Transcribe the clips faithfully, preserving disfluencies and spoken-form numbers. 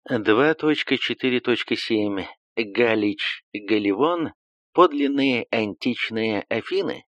два точка четыре точка семь Галич, Галивон, подлинные античные Афины.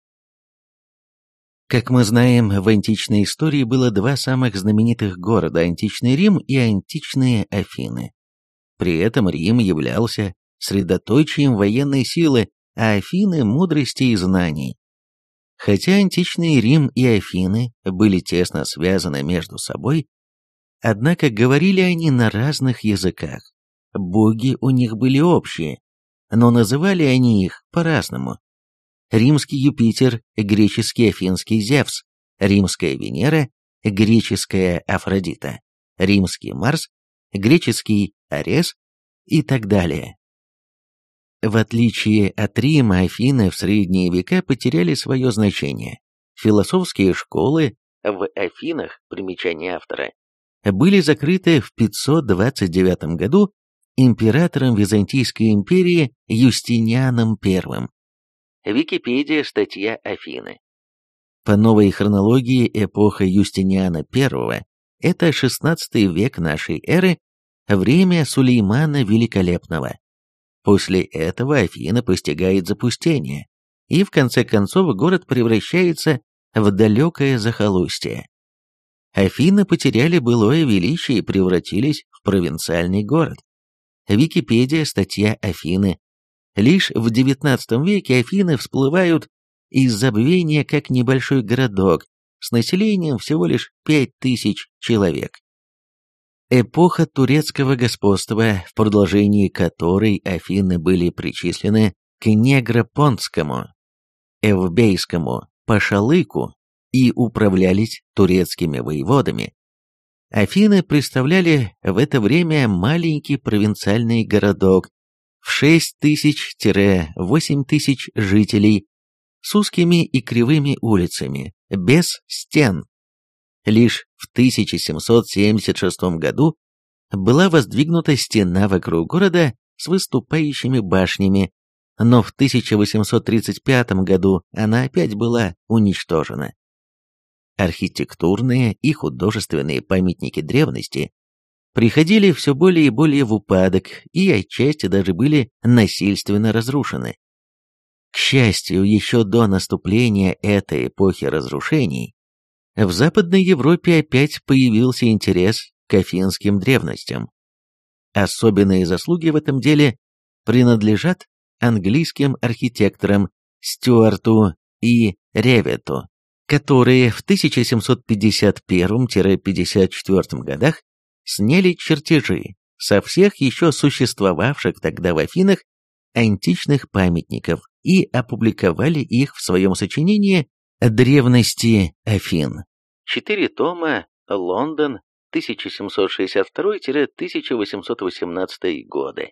Как мы знаем, в античной истории было два самых знаменитых города – античный Рим и античные Афины. При этом Рим являлся средоточием военной силы, а Афины – мудрости и знаний. Хотя античный Рим и Афины были тесно связаны между собой, однако говорили они на разных языках. Боги у них были общие, но называли они их по-разному. Римский Юпитер, греческий Афинский Зевс, римская Венера, греческая Афродита, римский Марс, греческий Арес и так далее. В отличие от Рима, Афины в средние века потеряли свое значение. Философские школы в Афинах, примечание автора, были закрыты в пятьсот двадцать девятом году императором Византийской империи Юстинианом Первым. Википедия, статья Афины. По новой хронологии эпоха Юстиниана Первого – это шестнадцатый век нашей эры, время Сулеймана Великолепного. После этого Афина постигает запустение, и в конце концов город превращается в далекое захолустье. Афины потеряли былое величие и превратились в провинциальный город. Википедия, статья Афины. Лишь в девятнадцатом веке Афины всплывают из забвения как небольшой городок с населением всего лишь пять тысяч человек. Эпоха турецкого господства, в продолжении которой Афины были причислены к Негропонтскому, Эвбейскому Пашалыку и управлялись турецкими воеводами. Афины представляли в это время маленький провинциальный городок в шесть тысяч-восемь тысяч жителей с узкими и кривыми улицами, без стен. Лишь в тысяча семьсот семьдесят шестом году была воздвигнута стена вокруг города с выступающими башнями, но в тысяча восемьсот тридцать пятом году она опять была уничтожена. Архитектурные и художественные памятники древности приходили все более и более в упадок и отчасти даже были насильственно разрушены. К счастью, еще до наступления этой эпохи разрушений в Западной Европе опять появился интерес к афинским древностям. Особенные заслуги в этом деле принадлежат английским архитекторам Стюарту и Ревету, которые в тысяча семьсот пятьдесят первом — пятьдесят четвёртом годах сняли чертежи со всех еще существовавших тогда в Афинах античных памятников и опубликовали их в своем сочинении «Древности Афин». Четыре тома, Лондон, тысяча семьсот шестьдесят второй — тысяча восемьсот восемнадцатый годы.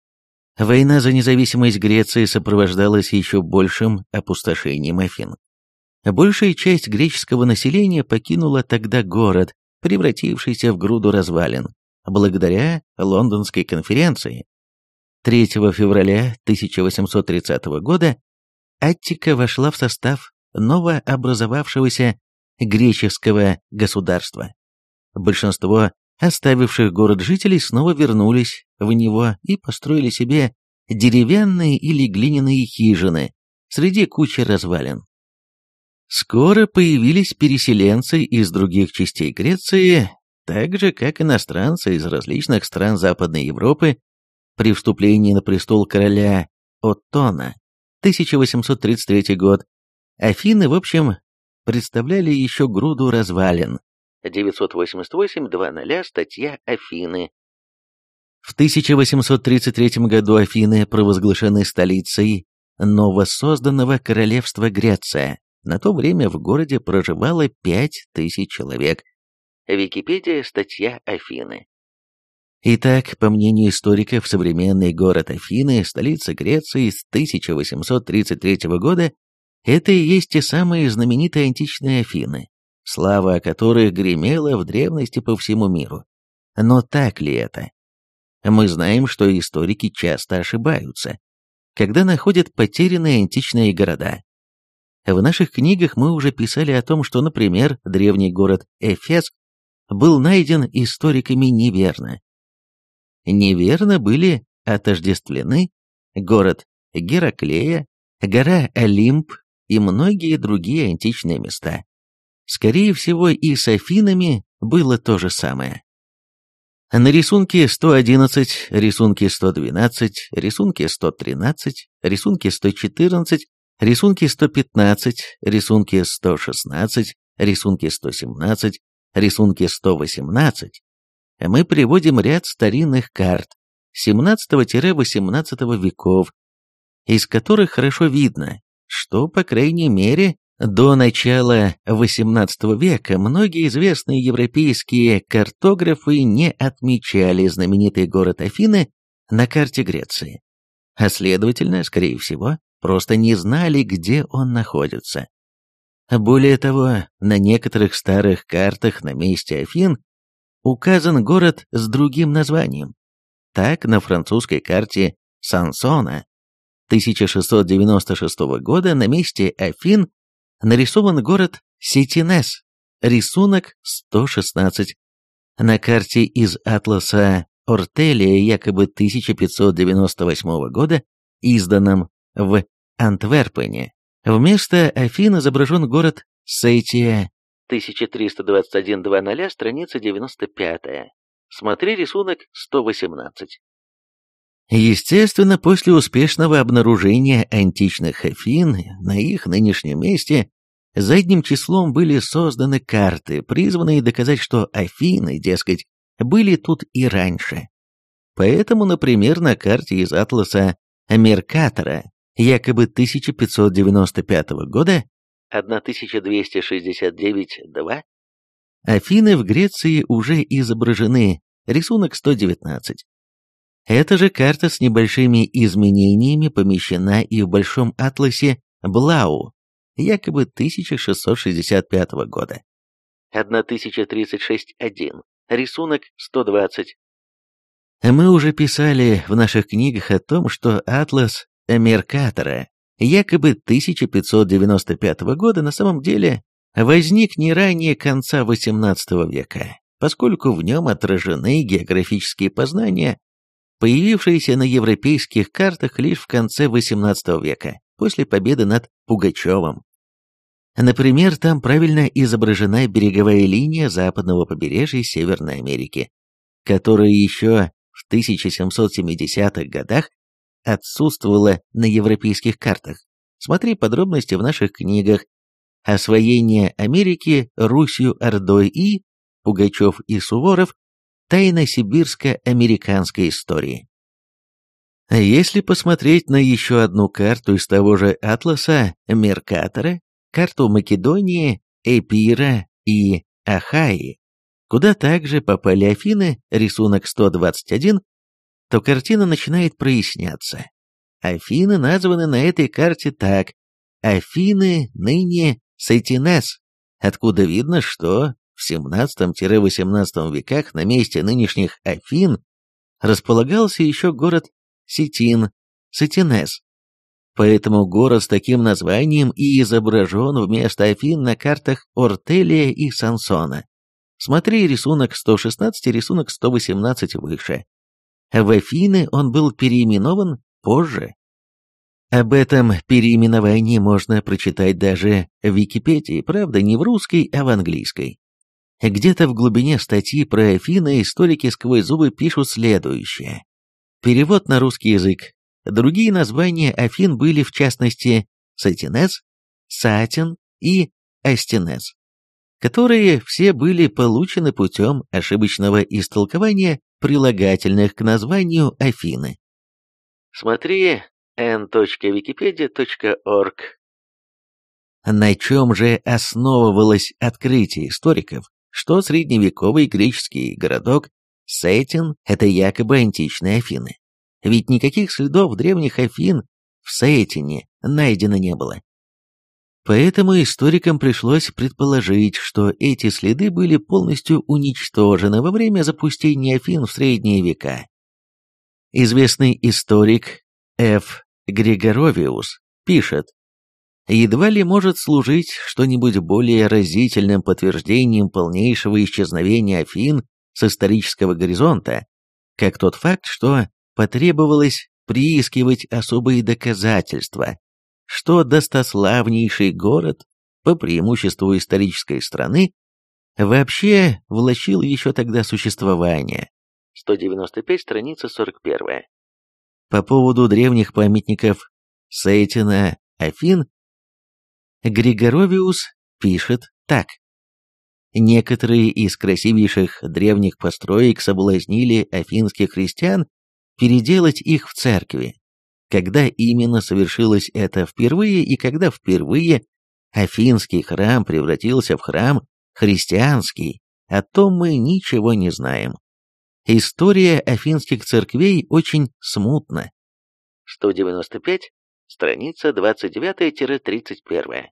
Война за независимость Греции сопровождалась еще большим опустошением Афин. Большая часть греческого населения покинула тогда город, превратившийся в груду развалин, благодаря Лондонской конференции. третьего февраля тысяча восемьсот тридцатого года Аттика вошла в состав новообразовавшегося греческого государства. Большинство оставивших город жителей снова вернулись в него и построили себе деревянные или глиняные хижины среди кучи развалин. Скоро появились переселенцы из других частей Греции, так же как иностранцы из различных стран Западной Европы. При вступлении на престол короля Оттона, тысяча восемьсот тридцать третий год, Афины, в общем, представляли еще груду развалин. девятьсот восемьдесят восемь двадцать статья Афины. В тысяча восемьсот тридцать третьем году Афины провозглашены столицей новосозданного королевства Греция. На то время в городе проживало пять тысяч человек. Википедия, статья Афины. Итак, по мнению историков, современный город Афины, столица Греции с тысяча восемьсот тридцать третьего года, это и есть те самые знаменитые античные Афины, слава о которых гремела в древности по всему миру. Но так ли это? Мы знаем, что историки часто ошибаются, когда находят потерянные античные города. В наших книгах мы уже писали о том, что, например, древний город Эфес был найден историками неверно. неверно были отождествлены город Гераклея, гора Олимп и многие другие античные места. Скорее всего, и с Афинами было то же самое. На рисунке сто одиннадцать, рисунке сто двенадцать, рисунке сто тринадцать, рисунке сто четырнадцать, рисунке сто пятнадцать, рисунке сто шестнадцать, рисунке сто семнадцать, рисунке сто восемнадцать мы приводим ряд старинных карт семнадцатого-восемнадцатого веков, из которых хорошо видно, что, по крайней мере, до начала восемнадцатого века многие известные европейские картографы не отмечали знаменитый город Афины на карте Греции, а следовательно, скорее всего, просто не знали, где он находится. Более того, на некоторых старых картах на месте Афин указан город с другим названием. Так, на французской карте Сансона тысяча шестьсот девяносто шестого года на месте Афин нарисован город Сетинес, рисунок сто шестнадцать. На карте из атласа Ортелия якобы тысяча пятьсот девяносто восьмого года, изданном в Антверпене, вместо Афин изображен город Сетия, тысяча триста двадцать один двадцать, страница девяносто пятая. Смотри рисунок сто восемнадцать. Естественно, после успешного обнаружения античных Афин на их нынешнем месте задним числом были созданы карты, призванные доказать, что Афины, дескать, были тут и раньше. Поэтому, например, на карте из атласа Меркатора, якобы тысяча пятьсот девяносто пятого года, тысяча двести шестьдесят девять два, Афины в Греции уже изображены, рисунок сто девятнадцать. Эта же карта с небольшими изменениями помещена и в Большом атласе Блау, якобы тысяча шестьсот шестьдесят пятого года. тысяча тридцать шесть один, рисунок сто двадцать. Мы уже писали в наших книгах о том, что атлас Меркатора, якобы тысяча пятьсот девяносто пятого года, на самом деле возник не ранее конца восемнадцатого века, поскольку в нем отражены географические познания, появившиеся на европейских картах лишь в конце восемнадцатого века, после победы над Пугачевым. Например, там правильно изображена береговая линия западного побережья Северной Америки, которая еще в тысяча семьсот семидесятых годах отсутствовала на европейских картах. Смотри подробности в наших книгах «Освоение Америки Русью-Ордой» и «Пугачев и Суворов. Тайна сибирско-американской истории». А если посмотреть на еще одну карту из того же атласа Меркатора, карту Македонии, Эпира и Ахайи, куда также попали Афины, рисунок сто двадцать один, то картина начинает проясняться. Афины названы на этой карте так: Афины ныне Сетинес, откуда видно, что в семнадцатом-восемнадцатом веках на месте нынешних Афин располагался еще город Сетин, Сетинес. Поэтому город с таким названием и изображен вместо Афин на картах Ортелия и Сансона. Смотри рисунок сто шестнадцать и рисунок сто восемнадцать выше. В Афины он был переименован позже. Об этом переименовании можно прочитать даже в Википедии, правда, не в русской, а в английской. Где-то в глубине статьи про Афины историки сквозь зубы пишут следующее. Перевод на русский язык. Другие названия Афин были, в частности, Сатинес, Сатин и Астинес, которые все были получены путем ошибочного истолкования прилагательных к названию Афины. Смотри эн точка википедия точка орг. На чем же основывалось открытие историков, что средневековый греческий городок Сетин – это якобы античные Афины? Ведь никаких следов древних Афин в Сетине найдено не было. Поэтому историкам пришлось предположить, что эти следы были полностью уничтожены во время запустения Афин в средние века. Известный историк Ф. Григоровиус пишет: едва ли может служить что-нибудь более разительным подтверждением полнейшего исчезновения Афин с исторического горизонта, как тот факт, что потребовалось приискивать особые доказательства, что достославнейший город, по преимуществу исторической страны, вообще влачил еще тогда существование. сто девяносто пять, страница сорок один. По поводу древних памятников Сетина, Афин, Григоровиус пишет так. Некоторые из красивейших древних построек соблазнили афинских христиан переделать их в церкви. Когда именно совершилось это впервые и когда впервые Афинский храм превратился в храм христианский, о том мы ничего не знаем. История афинских церквей очень смутна. сто девяносто пять, страница двадцать девять — тридцать один.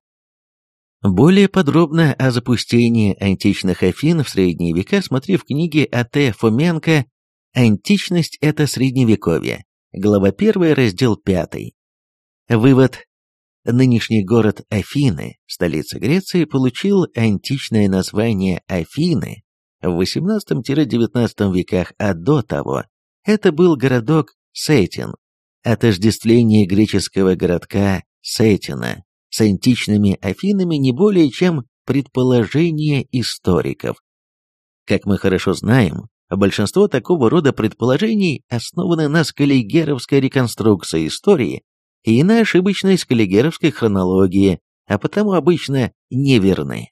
Более подробно о запустении античных Афин в средние века смотри в книге А Т Фоменко «Античность – это средневековье», глава первая, раздел пятый. Вывод. Нынешний город Афины, столица Греции, получил античное название Афины в восемнадцатом-девятнадцатом веках, а до того это был городок Сетин. Отождествление греческого городка Сетина с античными Афинами не более чем предположение историков. Как мы хорошо знаем, большинство такого рода предположений основаны на скаллигеровской реконструкции истории и на ошибочной скаллигеровской хронологии, а потому обычно неверны.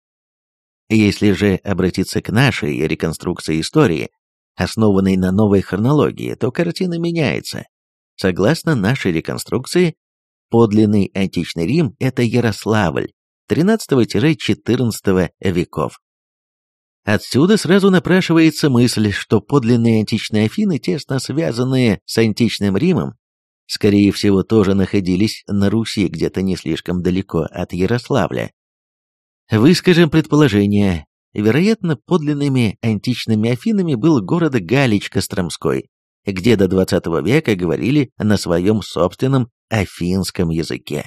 Если же обратиться к нашей реконструкции истории, основанной на новой хронологии, то картина меняется. Согласно нашей реконструкции, подлинный античный Рим – это Ярославль тринадцатого-четырнадцатого веков. Отсюда сразу напрашивается мысль, что подлинные античные Афины, тесно связанные с античным Римом, скорее всего, тоже находились на Руси где-то не слишком далеко от Ярославля. Выскажем предположение. Вероятно, подлинными античными Афинами был город Галич Костромской, где до двадцатого века говорили на своем собственном афинском языке.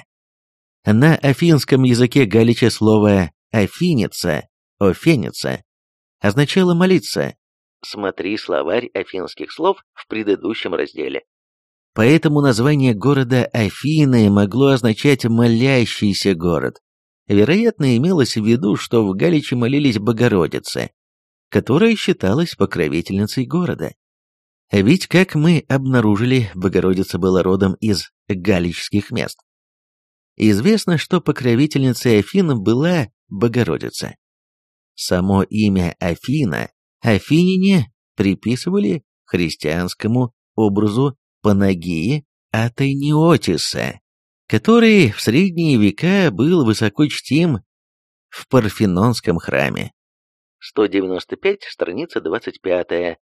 На афинском языке Галича слово «афиница», «офеница» означало «молиться». Смотри словарь афинских слов в предыдущем разделе. Поэтому название города Афины могло означать «молящийся город». Вероятно, имелось в виду, что в Галиче молились Богородице, которая считалась покровительницей города. Ведь, как мы обнаружили, Богородица была родом из галичских мест. Известно, что покровительницей Афин была Богородица. Само имя Афина афиняне приписывали христианскому образу Панагии Атайниотиса, который в средние века был высоко чтим в Парфенонском храме. сто девяносто пять, страница двадцать пять.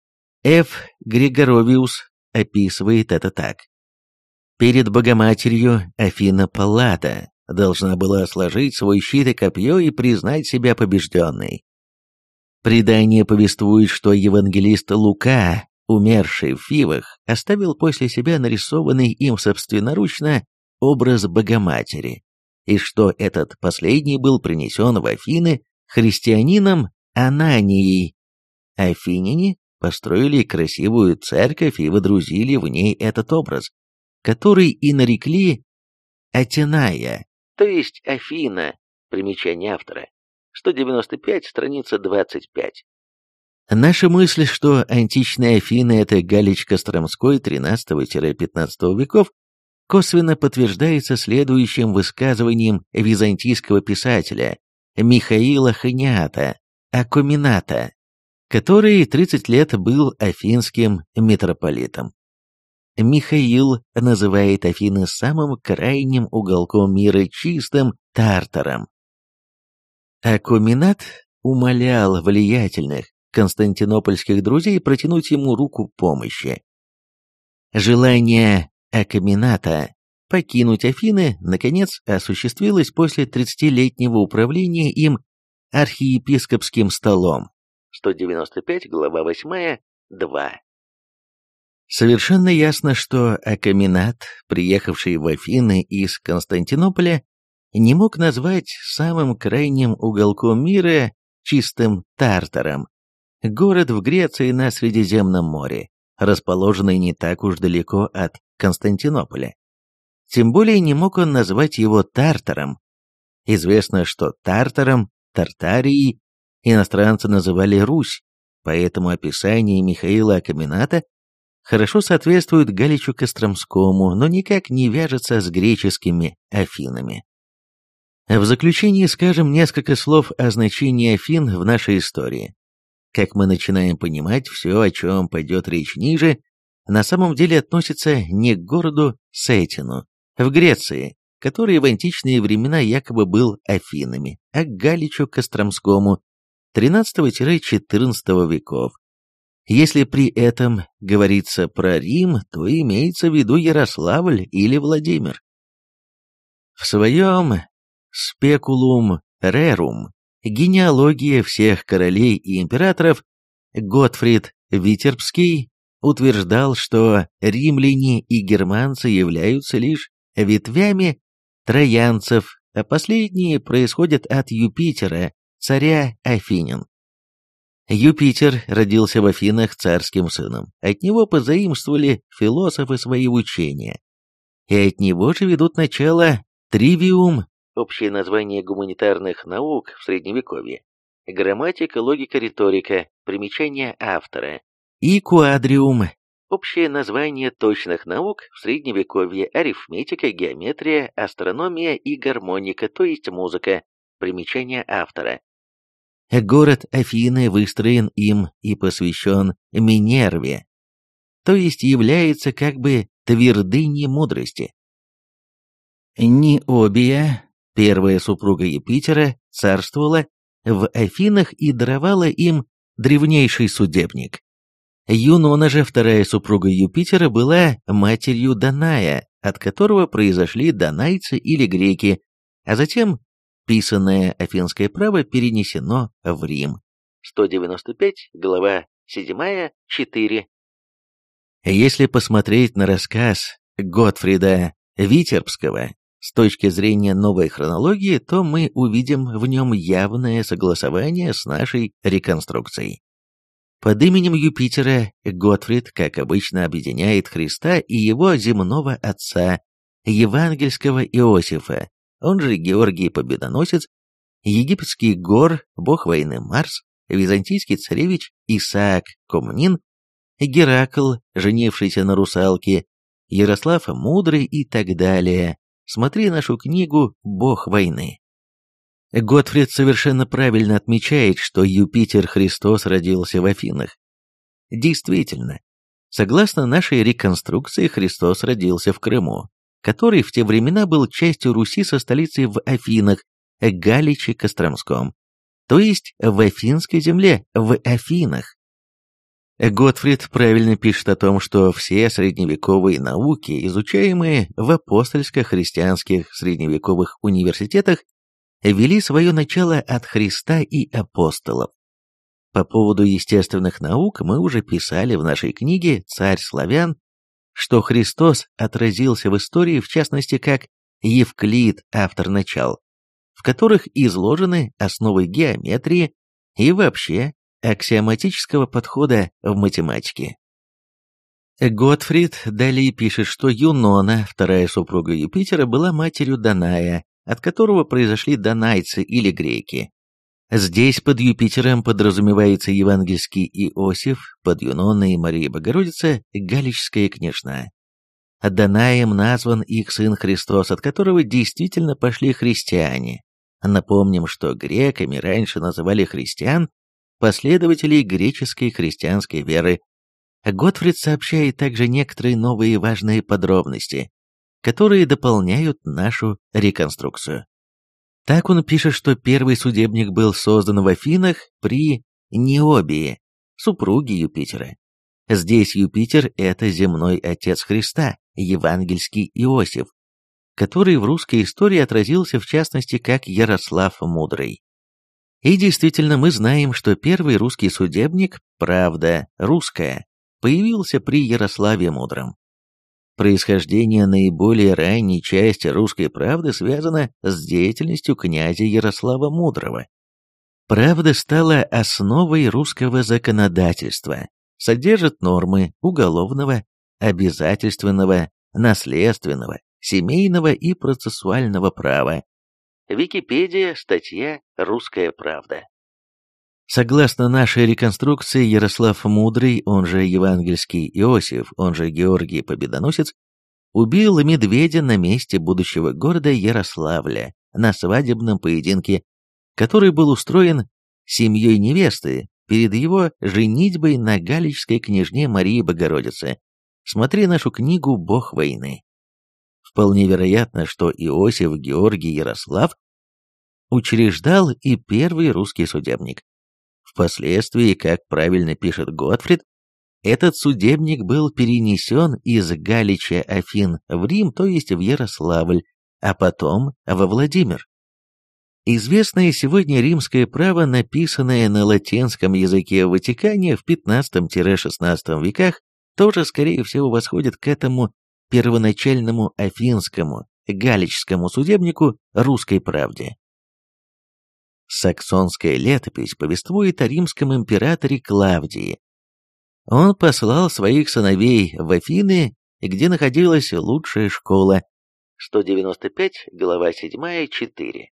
Ф. Григоровиус описывает это так. Перед Богоматерью Афина Паллада должна была сложить свой щит и копье и признать себя побежденной. Предание повествует, что евангелист Лука, умерший в Фивах, оставил после себя нарисованный им собственноручно образ Богоматери, и что этот последний был принесен в Афины христианином Ананией. Афиняне построили красивую церковь и водрузили в ней этот образ, который и нарекли Атеная, то есть Афина, примечание автора, сто девяносто пять, страница двадцать пять. Наша мысль, что античные Афины – это Галич Костромской тринадцатого-пятнадцатого веков, косвенно подтверждается следующим высказыванием византийского писателя Михаила Ханиата Акомината, который тридцать лет был афинским митрополитом. Михаил называет Афины самым крайним уголком мира, чистым Тартаром. Акоминат умолял влиятельных константинопольских друзей протянуть ему руку помощи. Желание Акомината покинуть Афины, наконец, осуществилось после тридцатилетнего управления им архиепископским столом. сто девяносто пять, глава восьмая, два. Совершенно ясно, что Акоминат, приехавший в Афины из Константинополя, не мог назвать самым крайним уголком мира чистым Тартаром, город в Греции на Средиземном море, расположенный не так уж далеко от Константинополя. Тем более не мог он назвать его Тартаром. Известно, что Тартаром, Тартарией иностранцы называли Русь, поэтому описание Михаила Акамената хорошо соответствует Галичу Костромскому, но никак не вяжется с греческими Афинами. В заключение скажем несколько слов о значении Афин в нашей истории. Как мы начинаем понимать, все, о чем пойдет речь ниже, на самом деле относится не к городу Сетину в Греции, который в античные времена якобы был Афинами, а к Галичу Костромскому тринадцатого-четырнадцатого веков. Если при этом говорится про Рим, то имеется в виду Ярославль или Владимир. В своем «Спекулум рерум» генеалогия всех королей и императоров Готфрид Витербский утверждал, что римляне и германцы являются лишь ветвями троянцев, а последние происходят от Юпитера, царя Афинян. Юпитер родился в Афинах царским сыном, от него позаимствовали философы свои учения, и от него же ведут начало тривиум, общее название гуманитарных наук в Средневековье, грамматика, логика, риторика, примечание автора, и квадриум, общее название точных наук в Средневековье, арифметика, геометрия, астрономия и гармоника, то есть музыка, примечание автора. Город Афины выстроен им и посвящен Минерве, то есть является как бы твердыней мудрости. Ниобия, первая супруга Юпитера, царствовала в Афинах и даровала им древнейший судебник. Юнона же, вторая супруга Юпитера, была матерью Даная, от которого произошли данайцы или греки, а затем писанное афинское право перенесено в Рим. сто девяносто пять, глава седьмая, четыре. Если посмотреть на рассказ Готфрида Витербского с точки зрения новой хронологии, то мы увидим в нем явное согласование с нашей реконструкцией. Под именем Юпитера Готфрид, как обычно, объединяет Христа и его земного отца, евангельского Иосифа, он же Георгий Победоносец, египетский Гор, бог войны Марс, византийский царевич Исаак Комнин, Геракл, женившийся на русалке, Ярослав Мудрый и так далее. Смотри нашу книгу «Бог войны». Готфрид совершенно правильно отмечает, что Юпитер Христос родился в Афинах. Действительно, согласно нашей реконструкции, Христос родился в Крыму, который в те времена был частью Руси со столицей в Афинах, Галиче Костромском, то есть в Афинской земле, в Афинах. Готфрид правильно пишет о том, что все средневековые науки, изучаемые в апостольско-христианских средневековых университетах, вели свое начало от Христа и апостолов. По поводу естественных наук мы уже писали в нашей книге «Царь славян», что Христос отразился в истории, в частности, как Евклид, автор начал, в которых изложены основы геометрии и вообще аксиоматического подхода в математике. Готфрид далее пишет, что Юнона, вторая супруга Юпитера, была матерью Даная, от которого произошли данайцы или греки. Здесь под Юпитером подразумевается евангельский Иосиф, под Юноной Мария Богородица – галичская княжна. Данаем назван их сын Христос, от которого действительно пошли христиане. Напомним, что греками раньше называли христиан, последователей греческой христианской веры. Готфрид сообщает также некоторые новые важные подробности, которые дополняют нашу реконструкцию. Так он пишет, что первый судебник был создан в Афинах при Ниобии, супруге Юпитера. Здесь Юпитер – это земной отец Христа, евангельский Иосиф, который в русской истории отразился в частности как Ярослав Мудрый. И действительно мы знаем, что первый русский судебник, правда русская, появился при Ярославе Мудром. Происхождение наиболее ранней части «Русской правды» связано с деятельностью князя Ярослава Мудрого. «Правда» стала основой русского законодательства, содержит нормы уголовного, обязательственного, наследственного, семейного и процессуального права. Википедия, статья «Русская правда». Согласно нашей реконструкции, Ярослав Мудрый, он же евангельский Иосиф, он же Георгий Победоносец, убил медведя на месте будущего города Ярославля на свадебном поединке, который был устроен семьей невесты перед его женитьбой на галичской княжне Марии Богородице. Смотри нашу книгу «Бог войны». Вполне вероятно, что Иосиф Георгий Ярослав учреждал и первый русский судебник. Впоследствии, как правильно пишет Готфрид, этот судебник был перенесен из Галича Афин в Рим, то есть в Ярославль, а потом во Владимир. Известное сегодня римское право, написанное на латинском языке в Ватикане в пятнадцатом-шестнадцатом веках, тоже, скорее всего, восходит к этому первоначальному афинскому, галичскому судебнику «Русской правде». Саксонская летопись повествует о римском императоре Клавдии. Он послал своих сыновей в Афины, где находилась лучшая школа, сто девяносто пять, глава седьмая, четыре.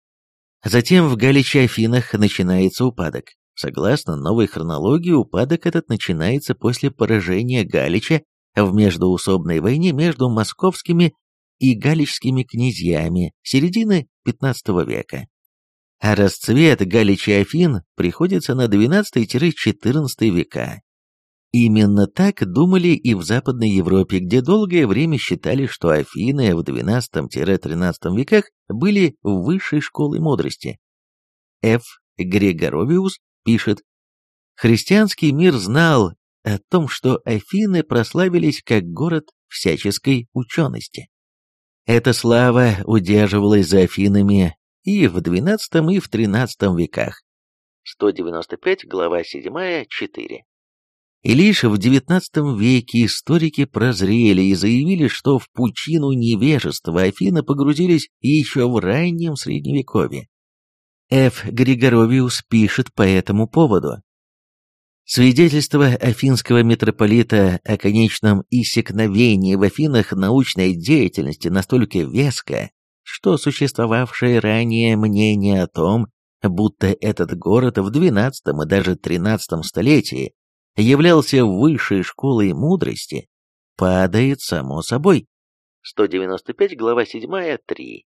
Затем в Галиче Афинах начинается упадок. Согласно новой хронологии, упадок этот начинается после поражения Галича в междоусобной войне между московскими и галичскими князьями середины пятнадцатого века. А расцвет Галича Афин приходится на двенадцатый-четырнадцатый века. Именно так думали и в Западной Европе, где долгое время считали, что Афины в двенадцатом-тринадцатом веках были высшей школой мудрости. Ф. Григоровиус пишет: «Христианский мир знал о том, что Афины прославились как город всяческой учености. Эта слава удерживалась за Афинами и в двенадцатом и в тринадцатом веках». сто девяносто пять, глава седьмая, четыре. И лишь в девятнадцатом веке историки прозрели и заявили, что в пучину невежества Афины погрузились еще в раннем Средневековье. Ф. Григоровиус пишет по этому поводу: «Свидетельство афинского митрополита о конечном иссякновении в Афинах научной деятельности настолько веско, что существовавшее ранее мнение о том, будто этот город в двенадцатом и даже тринадцатом столетии являлся высшей школой мудрости, падает само собой». сто девяносто пять, глава седьмая, три.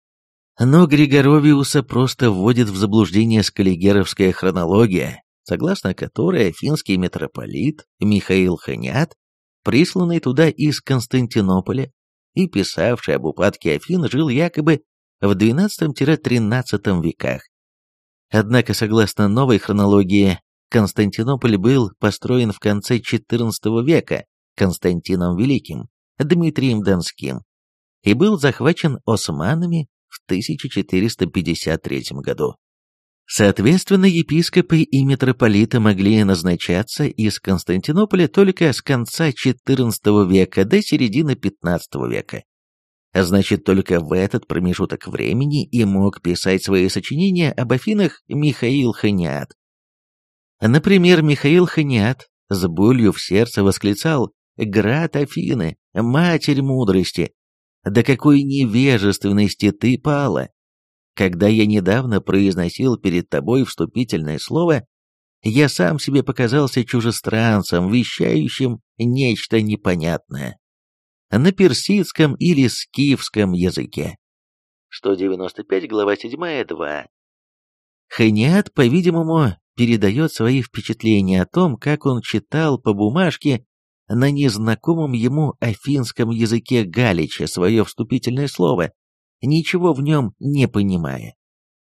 Но Григоровиуса просто вводит в заблуждение скаллигеровская хронология, согласно которой афинский митрополит Михаил Ханиат, присланный туда из Константинополя и писавший об упадке Афин, жил якобы в двенадцатом-тринадцатом веках. Однако, согласно новой хронологии, Константинополь был построен в конце четырнадцатого века Константином Великим, Дмитрием Донским, и был захвачен османами в тысяча четыреста пятьдесят третьем году. Соответственно, епископы и митрополиты могли назначаться из Константинополя только с конца четырнадцатого века до середины пятнадцатого века. А значит, только в этот промежуток времени и мог писать свои сочинения об Афинах Михаил Ханиат. Например, Михаил Ханиат с болью в сердце восклицал: «Град Афины, матерь мудрости! До какой невежественности ты пала! Когда я недавно произносил перед тобой вступительное слово, я сам себе показался чужестранцем, вещающим нечто непонятное на персидском или скифском языке». сто девяносто пять, глава седьмая, два. Ханиат, по-видимому, передает свои впечатления о том, как он читал по бумажке на незнакомом ему афинском языке Галича свое вступительное слово, ничего в нем не понимая.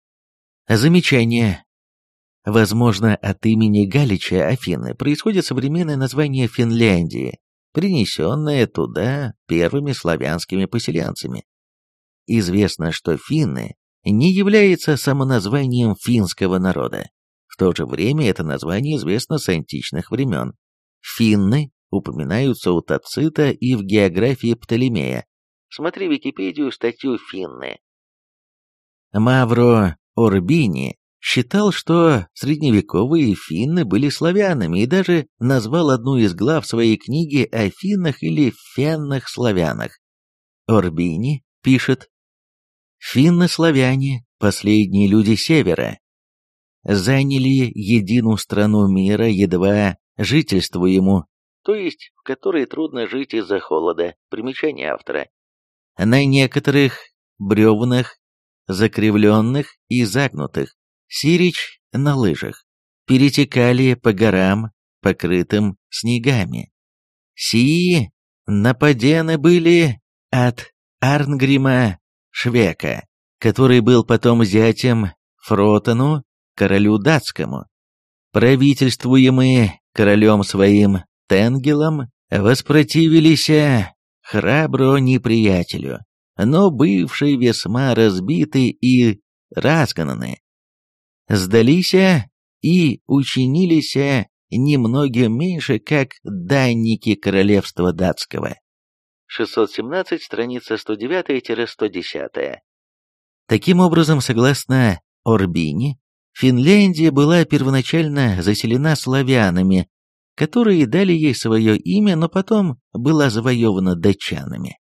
Замечание. Возможно, от имени Галича Афины происходит современное название Финляндии, принесенное туда первыми славянскими поселенцами. Известно, что финны не является самоназванием финского народа. В то же время это название известно с античных времен. Финны упоминаются у Тацита и в географии Птолемея. Смотри Википедию, статью «Финны». Мавро Орбини считал, что средневековые финны были славянами и даже назвал одну из глав своей книги о финнах или фенных славянах. Орбини пишет: «Финны-славяне, последние люди севера, заняли едину страну мира, едва жительствуему, то есть в которой трудно жить из-за холода». Примечание автора. На некоторых бревнах, закривленных и загнутых, сирич на лыжах, перетекали по горам, покрытым снегами. Сии нападены были от Арнгрима Швека, который был потом зятем Фротону, королю датскому. Правительствуемые королем своим Тенгелом воспротивились храбро неприятелю, но бывшие весьма разбиты и разгнаны, сдалися и учинилися немногим меньше, как данники королевства датского. шестьсот семнадцать, страница сто девять - сто десять. Таким образом, согласно Орбини, Финляндия была первоначально заселена славянами, которые дали ей свое имя, но потом была завоевана датчанами.